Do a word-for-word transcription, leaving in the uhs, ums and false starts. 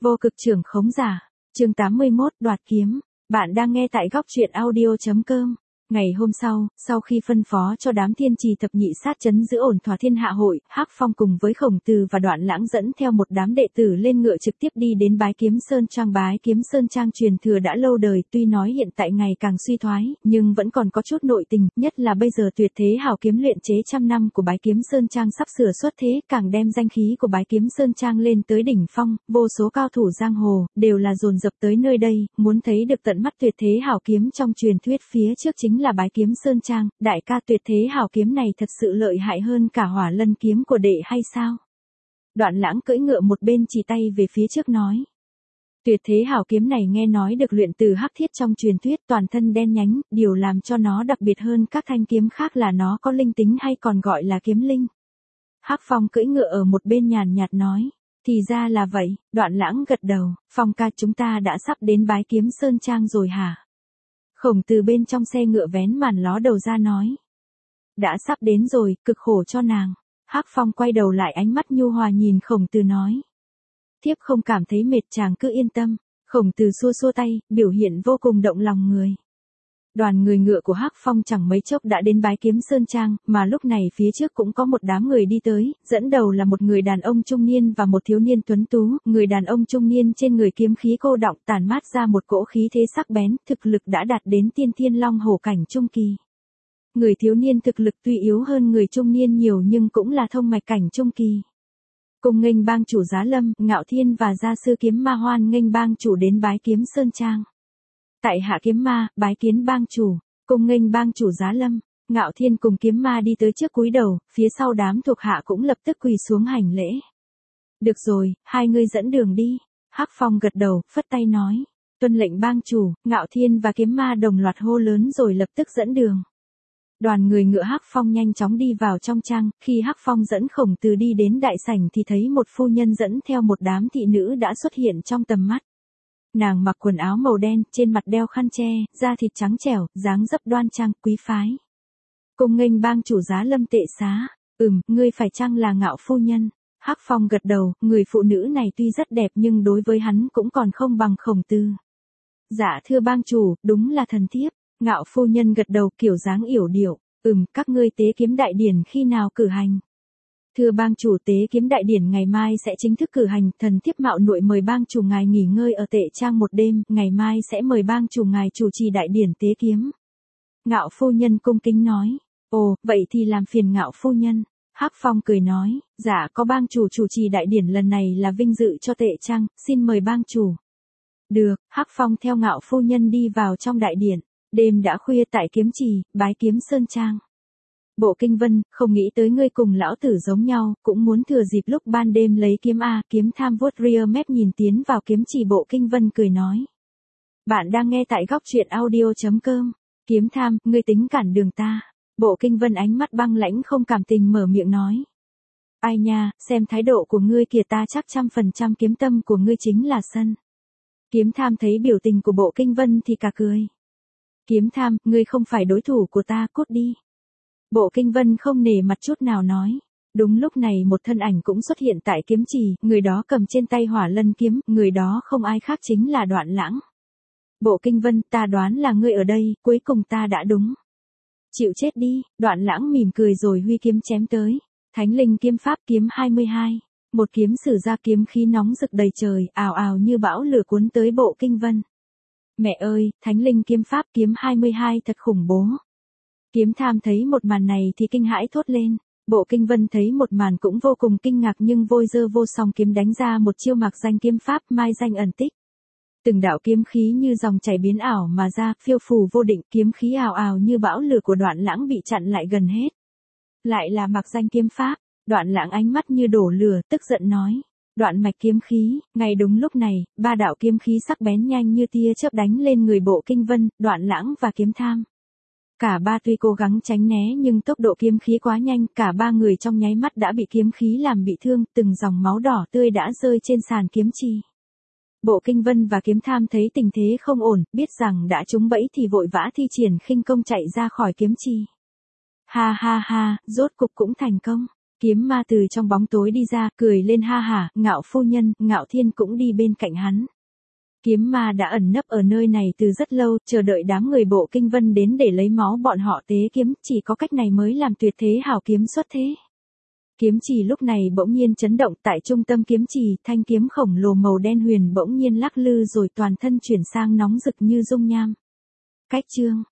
Vô cực trưởng khống giả. Chương tám mươi mốt, đoạt kiếm. Bạn đang nghe tại góc truyện audio chấm com. Ngày hôm sau, sau khi phân phó cho đám thiên trì thập nhị sát trấn giữ ổn thỏa thiên hạ hội, Hắc Phong cùng với Khổng Tử và Đoạn Lãng dẫn theo một đám đệ tử lên ngựa trực tiếp đi đến Bái Kiếm Sơn Trang. Bái Kiếm Sơn Trang truyền thừa đã lâu đời, tuy nói hiện tại ngày càng suy thoái, nhưng vẫn còn có chút nội tình, nhất là bây giờ tuyệt thế hào kiếm luyện chế trăm năm của Bái Kiếm Sơn Trang sắp sửa xuất thế, càng đem danh khí của Bái Kiếm Sơn Trang lên tới đỉnh phong, vô số cao thủ giang hồ đều là dồn dập tới nơi đây, muốn thấy được tận mắt tuyệt thế hào kiếm trong truyền thuyết. Phía trước chính là Bái Kiếm Sơn Trang, đại ca, tuyệt thế hào kiếm này thật sự lợi hại hơn cả Hỏa Lân kiếm của đệ hay sao? Đoạn Lãng cưỡi ngựa một bên chỉ tay về phía trước nói. Tuyệt thế hào kiếm này nghe nói được luyện từ hắc thiết trong truyền thuyết, toàn thân đen nhánh, điều làm cho nó đặc biệt hơn các thanh kiếm khác là nó có linh tính, hay còn gọi là kiếm linh. Hắc Phong cưỡi ngựa ở một bên nhàn nhạt nói. Thì ra là vậy. Đoạn Lãng gật đầu. Phong ca, chúng ta đã sắp đến Bái Kiếm Sơn Trang rồi hả? Khổng Tử bên trong xe ngựa vén màn ló đầu ra nói. Đã sắp đến rồi, cực khổ cho nàng. Hắc Phong quay đầu lại, ánh mắt nhu hòa nhìn Khổng Tử nói. Thiếp không cảm thấy mệt, chàng cứ yên tâm. Khổng Tử xua xua tay, biểu hiện vô cùng động lòng người. Đoàn người ngựa của Hắc Phong chẳng mấy chốc đã đến Bái Kiếm Sơn Trang, mà lúc này phía trước cũng có một đám người đi tới, dẫn đầu là một người đàn ông trung niên và một thiếu niên tuấn tú. Người đàn ông trung niên trên người kiếm khí cô đọng, tản mát ra một cỗ khí thế sắc bén, thực lực đã đạt đến tiên thiên long hổ cảnh trung kỳ. Người thiếu niên thực lực tuy yếu hơn người trung niên nhiều nhưng cũng là thông mạch cảnh trung kỳ. Cùng nghênh bang chủ Giá Lâm, Ngạo Thiên và gia sư Kiếm Ma hoan nghênh bang chủ đến Bái Kiếm Sơn Trang. Tại hạ Kiếm Ma, bái kiến bang chủ. Cùng nghênh bang chủ Giá Lâm, Ngạo Thiên cùng Kiếm Ma đi tới trước cúi đầu, phía sau đám thuộc hạ cũng lập tức quỳ xuống hành lễ. Được rồi, hai người dẫn đường đi. Hắc Phong gật đầu, phất tay nói. Tuân lệnh bang chủ. Ngạo Thiên và Kiếm Ma đồng loạt hô lớn rồi lập tức dẫn đường. Đoàn người ngựa Hắc Phong nhanh chóng đi vào trong trang, khi Hắc Phong dẫn Khổng Tử đi đến đại sảnh thì thấy một phu nhân dẫn theo một đám thị nữ đã xuất hiện trong tầm mắt. Nàng mặc quần áo màu đen, trên mặt đeo khăn che, da thịt trắng trẻo, dáng dấp đoan trang, quý phái. Cùng nghênh bang chủ Giá Lâm tệ xá. Ừm, ngươi phải chăng là Ngạo phu nhân? Hắc Phong gật đầu, người phụ nữ này tuy rất đẹp nhưng đối với hắn cũng còn không bằng Khổng Tử. Dạ thưa bang chủ, đúng là thần thiếp. Ngạo phu nhân gật đầu, kiểu dáng yểu điệu. Ừm, các ngươi tế kiếm đại điển khi nào cử hành? Thưa bang chủ, tế kiếm đại điển ngày mai sẽ chính thức cử hành, thần thiếp mạo muội mời bang chủ ngài nghỉ ngơi ở tệ trang một đêm, ngày mai sẽ mời bang chủ ngài chủ trì đại điển tế kiếm. Ngạo phu nhân cung kính nói. Ồ, vậy thì làm phiền Ngạo phu nhân. Hắc Phong cười nói, dạ có bang chủ chủ trì đại điển lần này là vinh dự cho tệ trang, xin mời bang chủ. Được, Hắc Phong theo Ngạo phu nhân đi vào trong đại điển. Đêm đã khuya tại kiếm trì, Bái Kiếm Sơn Trang. Bộ Kinh Vân, không nghĩ tới ngươi cùng lão tử giống nhau, cũng muốn thừa dịp lúc ban đêm lấy kiếm a. Kiếm Tham vuốt ria mép nhìn tiến vào kiếm trì. Bộ Kinh Vân cười nói. Bạn đang nghe tại góc truyện audio chấm com. Kiếm Tham, ngươi tính cản đường ta. Bộ Kinh Vân ánh mắt băng lãnh không cảm tình mở miệng nói. Ai nha, xem thái độ của ngươi kìa, ta chắc trăm phần trăm kiếm tâm của ngươi chính là sân. Kiếm Tham thấy biểu tình của Bộ Kinh Vân thì cả cười. Kiếm Tham, ngươi không phải đối thủ của ta, cút đi. Bộ Kinh Vân không nể mặt chút nào nói. Đúng lúc này một thân ảnh cũng xuất hiện tại kiếm trì, người đó cầm trên tay Hỏa Lân kiếm, người đó không ai khác chính là Đoạn Lãng. Bộ Kinh Vân, ta đoán là ngươi ở đây, cuối cùng ta đã đúng. Chịu chết đi. Đoạn Lãng mỉm cười rồi huy kiếm chém tới. Thánh Linh Kiếm Pháp kiếm hai mươi hai. Một kiếm sử ra, kiếm khí nóng rực đầy trời, ào ào như bão lửa cuốn tới Bộ Kinh Vân. Mẹ ơi, Thánh Linh Kiếm Pháp kiếm hai mươi hai thật khủng bố. Kiếm Tham thấy một màn này thì kinh hãi thốt lên. Bộ Kinh Vân thấy một màn cũng vô cùng kinh ngạc, nhưng vôi dơ vô song kiếm đánh ra một chiêu mạc danh kiếm pháp, mai danh ẩn tích. Từng đạo kiếm khí như dòng chảy biến ảo mà ra, phiêu phù vô định, kiếm khí ào ào như bão lửa của Đoạn Lãng bị chặn lại gần hết. Lại là mạc danh kiếm pháp. Đoạn Lãng ánh mắt như đổ lửa, tức giận nói. Đoạn mạch kiếm khí. Ngay đúng lúc này, ba đạo kiếm khí sắc bén nhanh như tia chớp đánh lên người Bộ Kinh Vân, Đoạn Lãng và Kiếm Tham. Cả ba tuy cố gắng tránh né nhưng tốc độ kiếm khí quá nhanh, cả ba người trong nháy mắt đã bị kiếm khí làm bị thương, từng dòng máu đỏ tươi đã rơi trên sàn kiếm trì. Bộ Kinh Vân và Kiếm Tham thấy tình thế không ổn, biết rằng đã trúng bẫy thì vội vã thi triển khinh công chạy ra khỏi kiếm trì. Ha ha ha, rốt cục cũng thành công. Kiếm ma từ trong bóng tối đi ra, cười lên ha hả, Ngạo phu nhân, Ngạo Thiên cũng đi bên cạnh hắn. Kiếm ma đã ẩn nấp ở nơi này từ rất lâu, chờ đợi đám người bộ kinh vân đến để lấy máu bọn họ tế kiếm, chỉ có cách này mới làm tuyệt thế hảo kiếm xuất thế. Kiếm chỉ lúc này bỗng nhiên chấn động, tại trung tâm kiếm chỉ, thanh kiếm khổng lồ màu đen huyền bỗng nhiên lắc lư rồi toàn thân chuyển sang nóng rực như dung nham. Cách chương